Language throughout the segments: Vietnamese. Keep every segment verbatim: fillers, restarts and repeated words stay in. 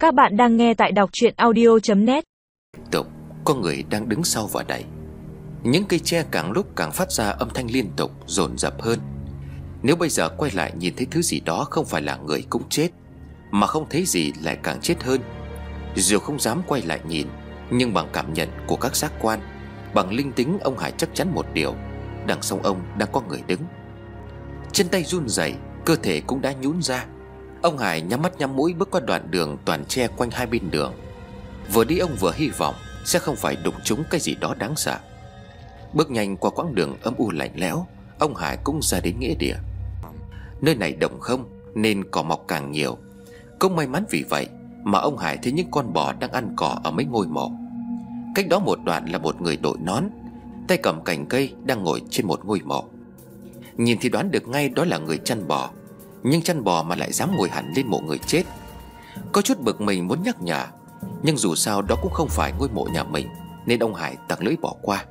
Các bạn đang nghe tại đọc truyện audio chấm net. Tục có người đang đứng sau và đẩy. Những cây tre càng lúc càng phát ra âm thanh liên tục, dồn dập hơn. Nếu bây giờ quay lại nhìn thấy thứ gì đó không phải là người cũng chết, mà không thấy gì lại càng chết hơn. Dù không dám quay lại nhìn, nhưng bằng cảm nhận của các giác quan, bằng linh tính, ông Hải chắc chắn một điều: đằng sau ông đang có người đứng. Chân tay run rẩy, cơ thể cũng đã nhũn ra. Ông Hải nhắm mắt nhắm mũi bước qua đoạn đường toàn tre quanh hai bên đường. Vừa đi ông vừa hy vọng sẽ không phải đụng trúng cái gì đó đáng sợ. Bước nhanh qua quãng đường âm u lạnh lẽo, ông Hải cũng ra đến nghĩa địa. Nơi này đồng không nên cỏ mọc càng nhiều. Cũng may mắn vì vậy mà ông Hải thấy những con bò đang ăn cỏ ở mấy ngôi mộ. Cách đó một đoạn là một người đội nón, tay cầm cành cây, đang ngồi trên một ngôi mộ. Nhìn thì đoán được ngay đó là người chăn bò, nhưng chăn bò mà lại dám ngồi hẳn lên mộ người chết. Có chút bực mình muốn nhắc nhở, nhưng dù sao đó cũng không phải ngôi mộ nhà mình, nên ông Hải tặc lưỡi bỏ qua.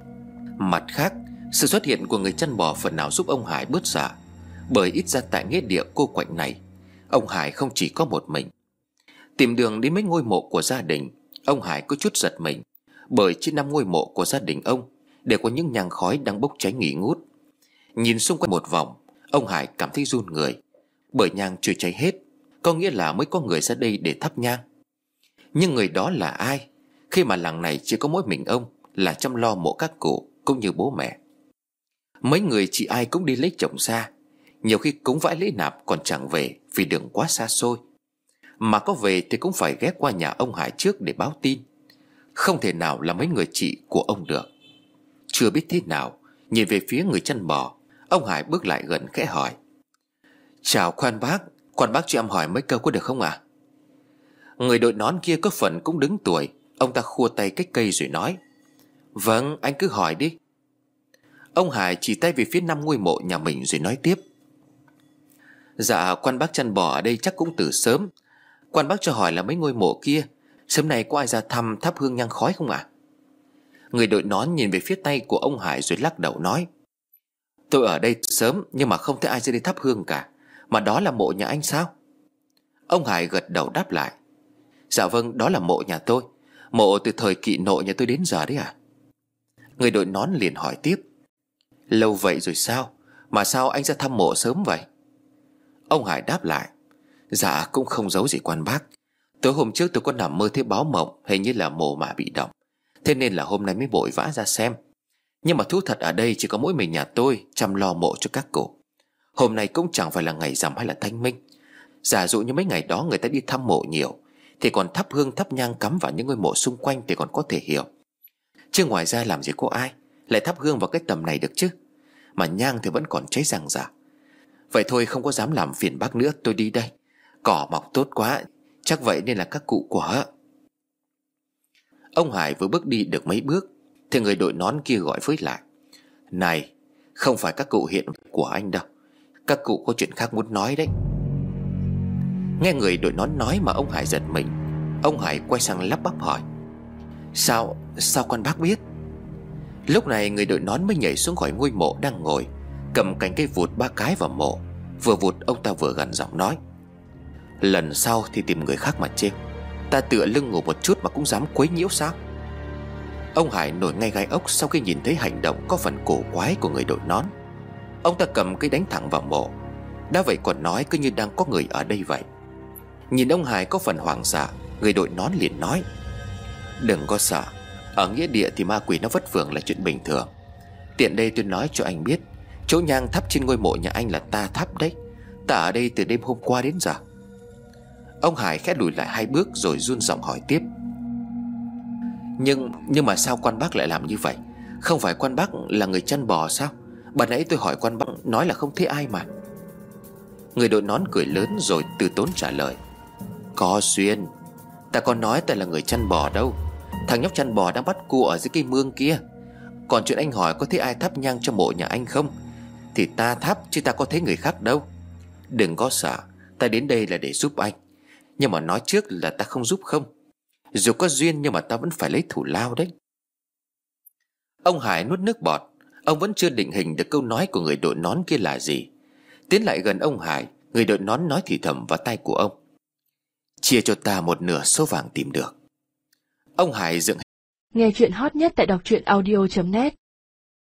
Mặt khác, sự xuất hiện của người chăn bò phần nào giúp ông Hải bớt sợ, bởi ít ra tại nghĩa địa cô quạnh này, ông Hải không chỉ có một mình. Tìm đường đến mấy ngôi mộ của gia đình, ông Hải có chút giật mình, bởi trên năm ngôi mộ của gia đình ông đều có những nhang khói đang bốc cháy nghi ngút. Nhìn xung quanh một vòng, ông Hải cảm thấy run người, bởi nhang chưa cháy hết, có nghĩa là mới có người ra đây để thắp nhang. Nhưng người đó là ai, khi mà làng này chỉ có mỗi mình ông là chăm lo mộ các cụ cũng như bố mẹ? Mấy người chị ai cũng đi lấy chồng xa, nhiều khi cúng vãi lễ nạp còn chẳng về vì đường quá xa xôi. Mà có về thì cũng phải ghé qua nhà ông Hải trước để báo tin. Không thể nào là mấy người chị của ông được. Chưa biết thế nào, nhìn về phía người chăn bò, ông Hải bước lại gần khẽ hỏi: "Chào quan bác, quan bác cho em hỏi mấy câu có được không ạ?" À? Người đội nón kia có phần cũng đứng tuổi, ông ta khua tay cách cây rồi nói: "Vâng, anh cứ hỏi đi." Ông Hải chỉ tay về phía năm ngôi mộ nhà mình rồi nói tiếp: "Dạ, quan bác chăn bò ở đây chắc cũng từ sớm. Quan bác cho hỏi là mấy ngôi mộ kia, sớm nay có ai ra thăm thắp hương nhang khói không ạ?" À? Người đội nón nhìn về phía tay của ông Hải rồi lắc đầu nói: "Tôi ở đây sớm nhưng mà không thấy ai ra đây thắp hương cả. Mà đó là mộ nhà anh sao?" Ông Hải gật đầu đáp lại: "Dạ vâng, đó là mộ nhà tôi. Mộ từ thời Kỵ Nội nhà tôi đến giờ đấy à?" Người đội nón liền hỏi tiếp: "Lâu vậy rồi sao? Mà sao anh ra thăm mộ sớm vậy?" Ông Hải đáp lại: "Dạ cũng không giấu gì quan bác. Tối hôm trước tôi có nằm mơ thấy báo mộng, hình như là mồ mả bị động, thế nên là hôm nay mới vội vã ra xem. Nhưng mà thú thật ở đây chỉ có mỗi mình nhà tôi chăm lo mộ cho các cụ. Hôm nay cũng chẳng phải là ngày rằm hay là thanh minh. Giả dụ như mấy ngày đó người ta đi thăm mộ nhiều thì còn thắp hương thắp nhang cắm vào những ngôi mộ xung quanh thì còn có thể hiểu. Chứ ngoài ra làm gì có ai lại thắp hương vào cái tầm này được chứ. Mà nhang thì vẫn còn cháy ràng rạc. Vậy thôi, không có dám làm phiền bác nữa, tôi đi đây. Cỏ mọc tốt quá, chắc vậy nên là các cụ của..." Ông Hải vừa bước đi được mấy bước thì người đội nón kia gọi với lại: "Này, không phải các cụ hiện của anh đâu. Các cụ có chuyện khác muốn nói đấy." Nghe người đội nón nói mà ông Hải giật mình. Ông Hải quay sang lắp bắp hỏi: Sao, sao quan bác biết?" Lúc này người đội nón mới nhảy xuống khỏi ngôi mộ đang ngồi, cầm cành cây vụt ba cái vào mộ. Vừa vụt ông ta vừa gằn giọng nói: "Lần sau thì tìm người khác mà trêu. Ta tựa lưng ngủ một chút mà cũng dám quấy nhiễu sao?" Ông Hải nổi ngay gai ốc sau khi nhìn thấy hành động có phần cổ quái của người đội nón. Ông ta cầm cây đánh thẳng vào mộ. Đã vậy còn nói cứ như đang có người ở đây vậy. Nhìn ông Hải có phần hoảng sợ, người đội nón liền nói: "Đừng có sợ. Ở nghĩa địa thì ma quỷ nó vất vưởng là chuyện bình thường. Tiện đây tôi nói cho anh biết, chỗ nhang thắp trên ngôi mộ nhà anh là ta thắp đấy. Ta ở đây từ đêm hôm qua đến giờ." Ông Hải khẽ lùi lại hai bước rồi run giọng hỏi tiếp: Nhưng nhưng mà sao quan bác lại làm như vậy? Không phải quan bác là người chăn bò sao? Bà nãy tôi hỏi quan bác nói là không thấy ai mà." Người đội nón cười lớn rồi từ tốn trả lời: "Có duyên. Ta có nói ta là người chăn bò đâu. Thằng nhóc chăn bò đang bắt cua ở dưới cây mương kia. Còn chuyện anh hỏi có thấy ai thắp nhang cho mộ nhà anh không, thì ta thắp chứ ta có thấy người khác đâu. Đừng có sợ, ta đến đây là để giúp anh. Nhưng mà nói trước là ta không giúp không. Dù có duyên nhưng mà ta vẫn phải lấy thù lao đấy." Ông Hải nuốt nước bọt. Ông vẫn chưa định hình được câu nói của người đội nón kia là gì. Tiến lại gần ông Hải, người đội nón nói thì thầm vào tai của ông: chia cho ta một nửa số vàng tìm được. Ông Hải dựng. Nghe chuyện hot nhất tại đọc truyện audio chấm net.